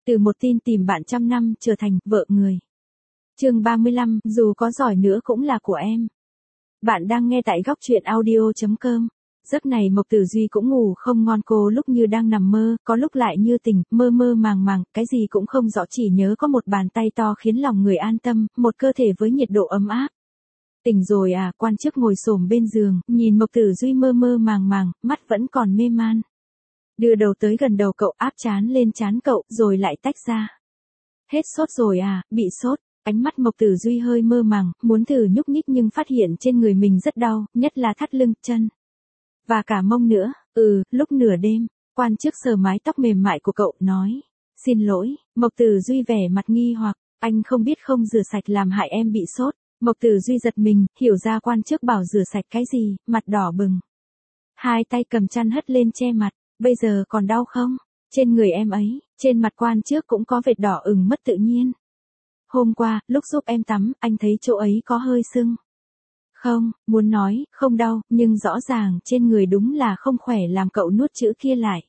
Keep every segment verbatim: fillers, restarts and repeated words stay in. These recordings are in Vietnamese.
Từ một tin tìm bạn trăm năm trở thành vợ người. Chương ba mươi lăm, dù có giỏi nữa cũng là của em. Bạn đang nghe tại góc truyện audio chấm com. Giấc này Mộc Tử Duy cũng ngủ không ngon, cô lúc như đang nằm mơ, có lúc lại như tỉnh, mơ mơ màng màng, cái gì cũng không rõ, chỉ nhớ có một bàn tay to khiến lòng người an tâm, một cơ thể với nhiệt độ ấm áp. Tỉnh rồi à, quan chức ngồi xổm bên giường, nhìn Mộc Tử Duy mơ mơ màng màng, mắt vẫn còn mê man. Đưa đầu tới gần đầu cậu, áp trán lên trán cậu, rồi lại tách ra. Hết sốt rồi à, bị sốt. Ánh mắt Mộc Tử Duy hơi mơ màng, muốn thử nhúc nhích nhưng phát hiện trên người mình rất đau, nhất là thắt lưng, chân. Và cả mông nữa. Ừ, lúc nửa đêm, quan chức sờ mái tóc mềm mại của cậu, nói. Xin lỗi. Mộc Tử Duy vẻ mặt nghi hoặc, anh không biết không rửa sạch làm hại em bị sốt. Mộc Tử Duy giật mình, hiểu ra quan chức bảo rửa sạch cái gì, mặt đỏ bừng. Hai tay cầm chăn hất lên che mặt. Bây giờ còn đau không? Trên người em ấy, trên mặt quan chức cũng có vệt đỏ ửng mất tự nhiên. Hôm qua, lúc giúp em tắm, anh thấy chỗ ấy có hơi sưng. Không, muốn nói, không đau, nhưng rõ ràng trên người đúng là không khỏe, làm cậu nuốt chữ kia lại.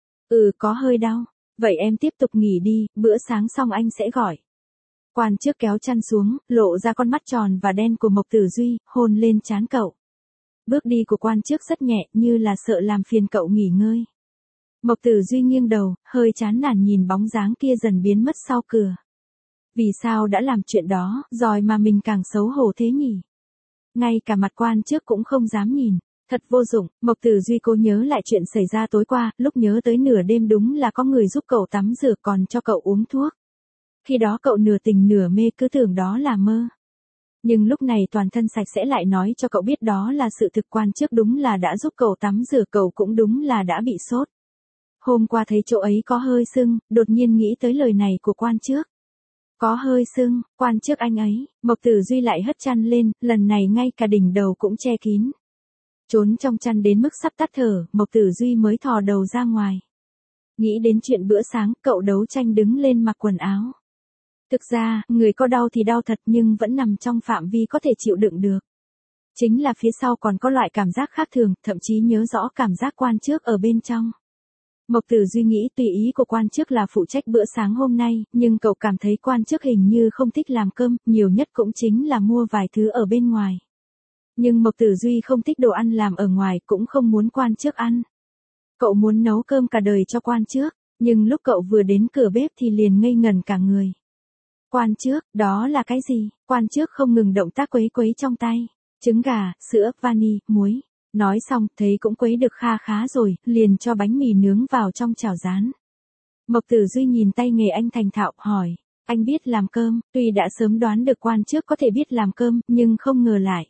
Ừ, có hơi đau. Vậy em tiếp tục nghỉ đi, bữa sáng xong anh sẽ gọi. Quan chức kéo chăn xuống, lộ ra con mắt tròn và đen của Mộc Tử Duy, hôn lên trán cậu. Bước đi của quan chức rất nhẹ, như là sợ làm phiền cậu nghỉ ngơi. Mộc Tử Duy nghiêng đầu, hơi chán nản nhìn bóng dáng kia dần biến mất sau cửa. Vì sao đã làm chuyện đó, rồi mà mình càng xấu hổ thế nhỉ? Ngay cả mặt quan chức cũng không dám nhìn. Thật vô dụng. Mộc Tử Duy cố nhớ lại chuyện xảy ra tối qua, lúc nhớ tới nửa đêm đúng là có người giúp cậu tắm rửa còn cho cậu uống thuốc. Khi đó cậu nửa tỉnh nửa mê, cứ tưởng đó là mơ. Nhưng lúc này toàn thân sạch sẽ lại nói cho cậu biết đó là sự thực, quan chức đúng là đã giúp cậu tắm rửa, cậu cũng đúng là đã bị sốt. Hôm qua thấy chỗ ấy có hơi sưng, đột nhiên nghĩ tới lời này của quan chức. Có hơi sưng, quan chức anh ấy. Mộc Tử Duy lại hất chăn lên, lần này ngay cả đỉnh đầu cũng che kín. Trốn trong chăn đến mức sắp tắt thở, Mộc Tử Duy mới thò đầu ra ngoài. Nghĩ đến chuyện bữa sáng, cậu đấu tranh đứng lên mặc quần áo. Thực ra, người có đau thì đau thật nhưng vẫn nằm trong phạm vi có thể chịu đựng được. Chính là phía sau còn có loại cảm giác khác thường, thậm chí nhớ rõ cảm giác quan chức ở bên trong. Mộc Tử Duy nghĩ tùy ý của quan chức là phụ trách bữa sáng hôm nay, nhưng cậu cảm thấy quan chức hình như không thích làm cơm, nhiều nhất cũng chính là mua vài thứ ở bên ngoài. Nhưng Mộc Tử Duy không thích đồ ăn làm ở ngoài, cũng không muốn quan chức ăn. Cậu muốn nấu cơm cả đời cho quan chức, nhưng lúc cậu vừa đến cửa bếp thì liền ngây ngẩn cả người. Quan chức, đó là cái gì? Quan chức không ngừng động tác quấy quấy trong tay. Trứng gà, sữa, vani, muối. Nói xong, thấy cũng quấy được kha khá rồi, liền cho bánh mì nướng vào trong chảo rán. Mộc Tử Duy nhìn tay nghề anh thành thạo, hỏi, anh biết làm cơm, tuy đã sớm đoán được quan chức có thể biết làm cơm, nhưng không ngờ lại.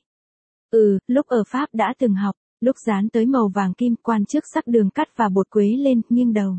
Ừ, lúc ở Pháp đã từng học, lúc rán tới màu vàng kim, quan chức sắc đường cắt và bột quế lên, nghiêng đầu.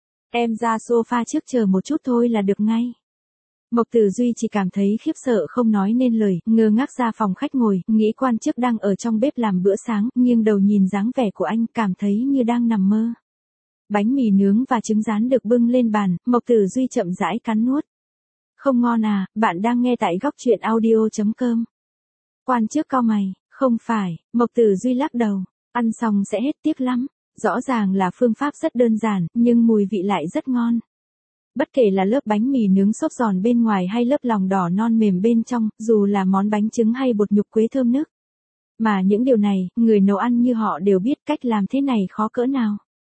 Em ra sofa trước chờ một chút thôi là được ngay. Mộc Tử Duy chỉ cảm thấy khiếp sợ không nói nên lời, ngơ ngác ra phòng khách ngồi, nghĩ quan chức đang ở trong bếp làm bữa sáng, nghiêng đầu nhìn dáng vẻ của anh, cảm thấy như đang nằm mơ. Bánh mì nướng và trứng rán được bưng lên bàn, Mộc Tử Duy chậm rãi cắn nuốt. Không ngon à, bạn đang nghe tại góc truyện audio chấm com. Quan chức cau mày, không phải, Mộc Tử Duy lắc đầu, ăn xong sẽ hết tiếc lắm. Rõ ràng là phương pháp rất đơn giản, nhưng mùi vị lại rất ngon. Bất kể là lớp bánh mì nướng xốp giòn bên ngoài hay lớp lòng đỏ non mềm bên trong, dù là món bánh trứng hay bột nhục quế thơm nức. Mà những điều này, người nấu ăn như họ đều biết cách làm thế này khó cỡ nào.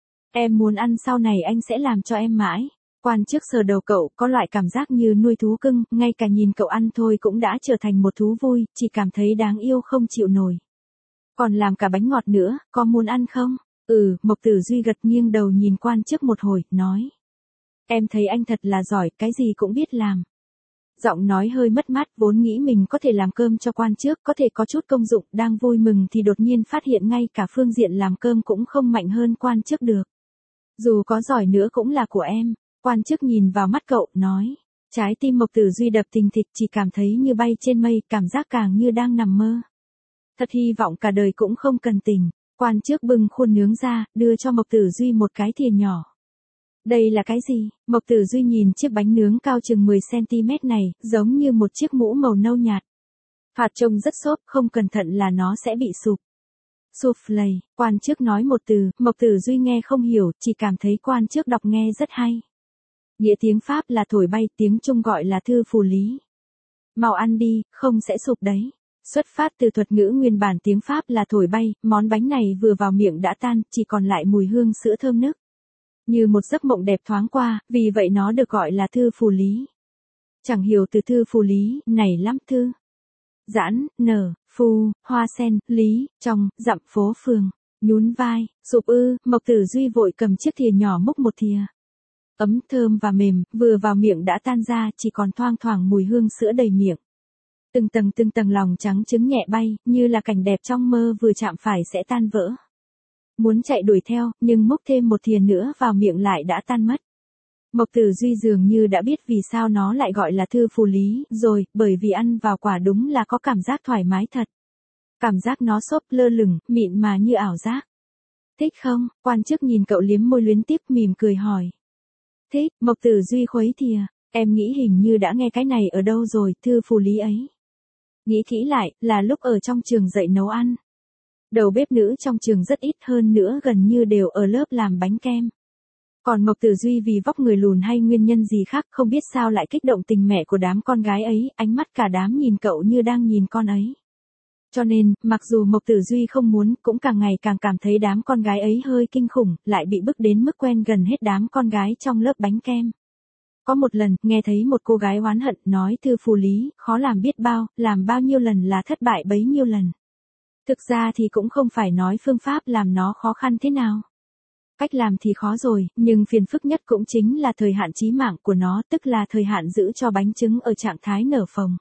Em muốn ăn sau này anh sẽ làm cho em mãi. Quan chức sờ đầu cậu, có loại cảm giác như nuôi thú cưng, ngay cả nhìn cậu ăn thôi cũng đã trở thành một thú vui, chỉ cảm thấy đáng yêu không chịu nổi. Còn làm cả bánh ngọt nữa, có muốn ăn không? Ừ, Mộc Tử Duy gật, nghiêng đầu nhìn quan chức một hồi, nói. Em thấy anh thật là giỏi, cái gì cũng biết làm. Giọng nói hơi mất mát, vốn nghĩ mình có thể làm cơm cho quan chức, có thể có chút công dụng, đang vui mừng thì đột nhiên phát hiện ngay cả phương diện làm cơm cũng không mạnh hơn quan chức được. Dù có giỏi nữa cũng là của em. Quan chức nhìn vào mắt cậu, nói. Trái tim Mộc Tử Duy đập thình thịch, chỉ cảm thấy như bay trên mây, cảm giác càng như đang nằm mơ. Thật hy vọng cả đời cũng không cần tình. Quan chức bưng khuôn nướng ra, đưa cho Mộc Tử Duy một cái thìa nhỏ. Đây là cái gì? Mộc Tử Duy nhìn chiếc bánh nướng cao chừng mười xăng ti mét này, giống như một chiếc mũ màu nâu nhạt. Hạt trông rất xốp, không cẩn thận là nó sẽ bị sụp. Soufflé, quan chức nói một từ, Mộc Tử Duy nghe không hiểu, chỉ cảm thấy quan chức đọc nghe rất hay. Nghĩa tiếng Pháp là thổi bay, tiếng Trung gọi là thư phù lý. Mau ăn đi, không sẽ sụp đấy. Xuất phát từ thuật ngữ nguyên bản tiếng Pháp là thổi bay, món bánh này vừa vào miệng đã tan, chỉ còn lại mùi hương sữa thơm nức. Như một giấc mộng đẹp thoáng qua, vì vậy nó được gọi là thư phù lý. Chẳng hiểu từ thư phù lý, này lắm thư. Giãn, nở, phù, hoa sen, lý, trong, dặm phố phường, nhún vai, sụp ư, Mộc Tử Duy vội cầm chiếc thìa nhỏ múc một thìa. Ấm thơm và mềm, vừa vào miệng đã tan ra, chỉ còn thoang thoảng mùi hương sữa đầy miệng. Từng tầng từng tầng lòng trắng trứng nhẹ bay, như là cảnh đẹp trong mơ vừa chạm phải sẽ tan vỡ. Muốn chạy đuổi theo, nhưng múc thêm một thìa nữa vào miệng lại đã tan mất. Mộc Tử Duy dường như đã biết vì sao nó lại gọi là thư phù lý, rồi, bởi vì ăn vào quả đúng là có cảm giác thoải mái thật. Cảm giác nó xốp lơ lửng, mịn mà như ảo giác. Thích không? Quan chức nhìn cậu liếm môi luyến tiếp mỉm cười hỏi. Thích, Mộc Tử Duy khuấy thìa, em nghĩ hình như đã nghe cái này ở đâu rồi, thư phù lý ấy. Nghĩ kỹ lại, là lúc ở trong trường dạy nấu ăn. Đầu bếp nữ trong trường rất ít, hơn nữa gần như đều ở lớp làm bánh kem. Còn Mộc Tử Duy vì vóc người lùn hay nguyên nhân gì khác không biết sao lại kích động tình mẹ của đám con gái ấy, ánh mắt cả đám nhìn cậu như đang nhìn con ấy. Cho nên, mặc dù Mộc Tử Duy không muốn, cũng càng ngày càng cảm thấy đám con gái ấy hơi kinh khủng, lại bị bức đến mức quen gần hết đám con gái trong lớp bánh kem. Có một lần, nghe thấy một cô gái oán hận nói thư phù lý, khó làm biết bao, làm bao nhiêu lần là thất bại bấy nhiêu lần. Thực ra thì cũng không phải nói phương pháp làm nó khó khăn thế nào. Cách làm thì khó rồi, nhưng phiền phức nhất cũng chính là thời hạn chí mạng của nó, tức là thời hạn giữ cho bánh trứng ở trạng thái nở phồng.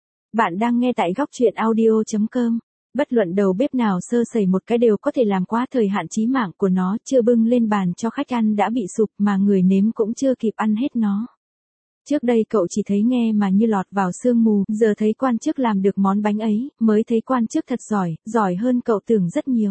Bạn đang nghe tại góc truyện audio chấm com. Bất luận đầu bếp nào sơ sẩy một cái đều có thể làm quá thời hạn chí mạng của nó, chưa bưng lên bàn cho khách ăn đã bị sụp mà người nếm cũng chưa kịp ăn hết nó. Trước đây cậu chỉ thấy nghe mà như lọt vào sương mù, giờ thấy quan chức làm được món bánh ấy, mới thấy quan chức thật giỏi, giỏi hơn cậu tưởng rất nhiều.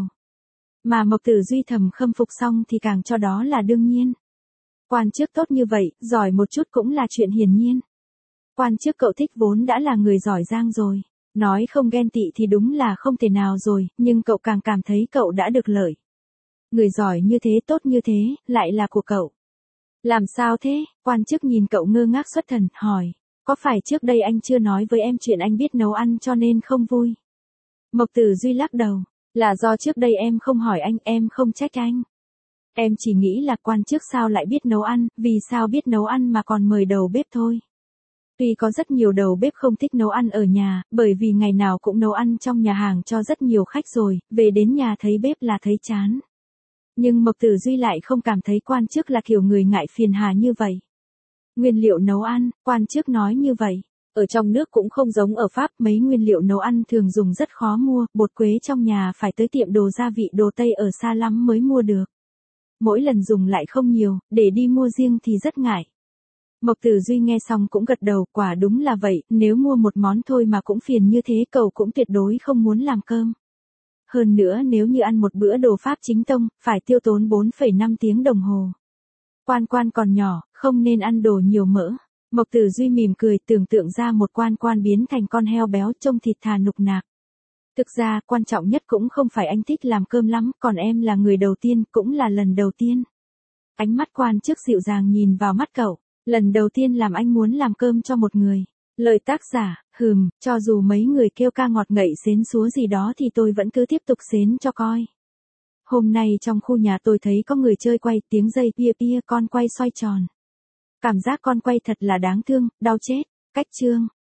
Mà Mộc Tử Duy thầm khâm phục xong thì càng cho đó là đương nhiên. Quan chức tốt như vậy, giỏi một chút cũng là chuyện hiển nhiên. Quan chức cậu thích vốn đã là người giỏi giang rồi. Nói không ghen tị thì đúng là không thể nào rồi, nhưng cậu càng cảm thấy cậu đã được lợi. Người giỏi như thế tốt như thế, lại là của cậu. Làm sao thế? Quan chức nhìn cậu ngơ ngác xuất thần, hỏi. Có phải trước đây anh chưa nói với em chuyện anh biết nấu ăn cho nên không vui? Mộc Tử Duy lắc đầu. Là do trước đây em không hỏi anh, em không trách anh. Em chỉ nghĩ là quan chức sao lại biết nấu ăn, vì sao biết nấu ăn mà còn mời đầu bếp thôi. Tuy có rất nhiều đầu bếp không thích nấu ăn ở nhà, bởi vì ngày nào cũng nấu ăn trong nhà hàng cho rất nhiều khách rồi, về đến nhà thấy bếp là thấy chán. Nhưng Mộc Tử Duy lại không cảm thấy quan chức là kiểu người ngại phiền hà như vậy. Nguyên liệu nấu ăn, quan chức nói như vậy. Ở trong nước cũng không giống ở Pháp, mấy nguyên liệu nấu ăn thường dùng rất khó mua, bột quế trong nhà phải tới tiệm đồ gia vị đồ Tây ở xa lắm mới mua được. Mỗi lần dùng lại không nhiều, để đi mua riêng thì rất ngại. Mộc Tử Duy nghe xong cũng gật đầu, quả đúng là vậy, nếu mua một món thôi mà cũng phiền như thế cậu cũng tuyệt đối không muốn làm cơm. Hơn nữa nếu như ăn một bữa đồ Pháp chính tông, phải tiêu tốn bốn phẩy năm tiếng đồng hồ. Quan quan còn nhỏ, không nên ăn đồ nhiều mỡ. Mộc Tử Duy mỉm cười tưởng tượng ra một quan quan biến thành con heo béo trông thịt thà nục nạc. Thực ra quan trọng nhất cũng không phải anh thích làm cơm lắm, còn em là người đầu tiên, cũng là lần đầu tiên. Ánh mắt quan chức dịu dàng nhìn vào mắt cậu. Lần đầu tiên làm anh muốn làm cơm cho một người. Lời tác giả, hừm, cho dù mấy người kêu ca ngọt ngậy xến xúa gì đó thì tôi vẫn cứ tiếp tục xến cho coi. Hôm nay trong khu nhà tôi thấy có người chơi quay, tiếng dây pia pia, con quay xoay tròn. Cảm giác con quay thật là đáng thương, đau chết. Cách chương.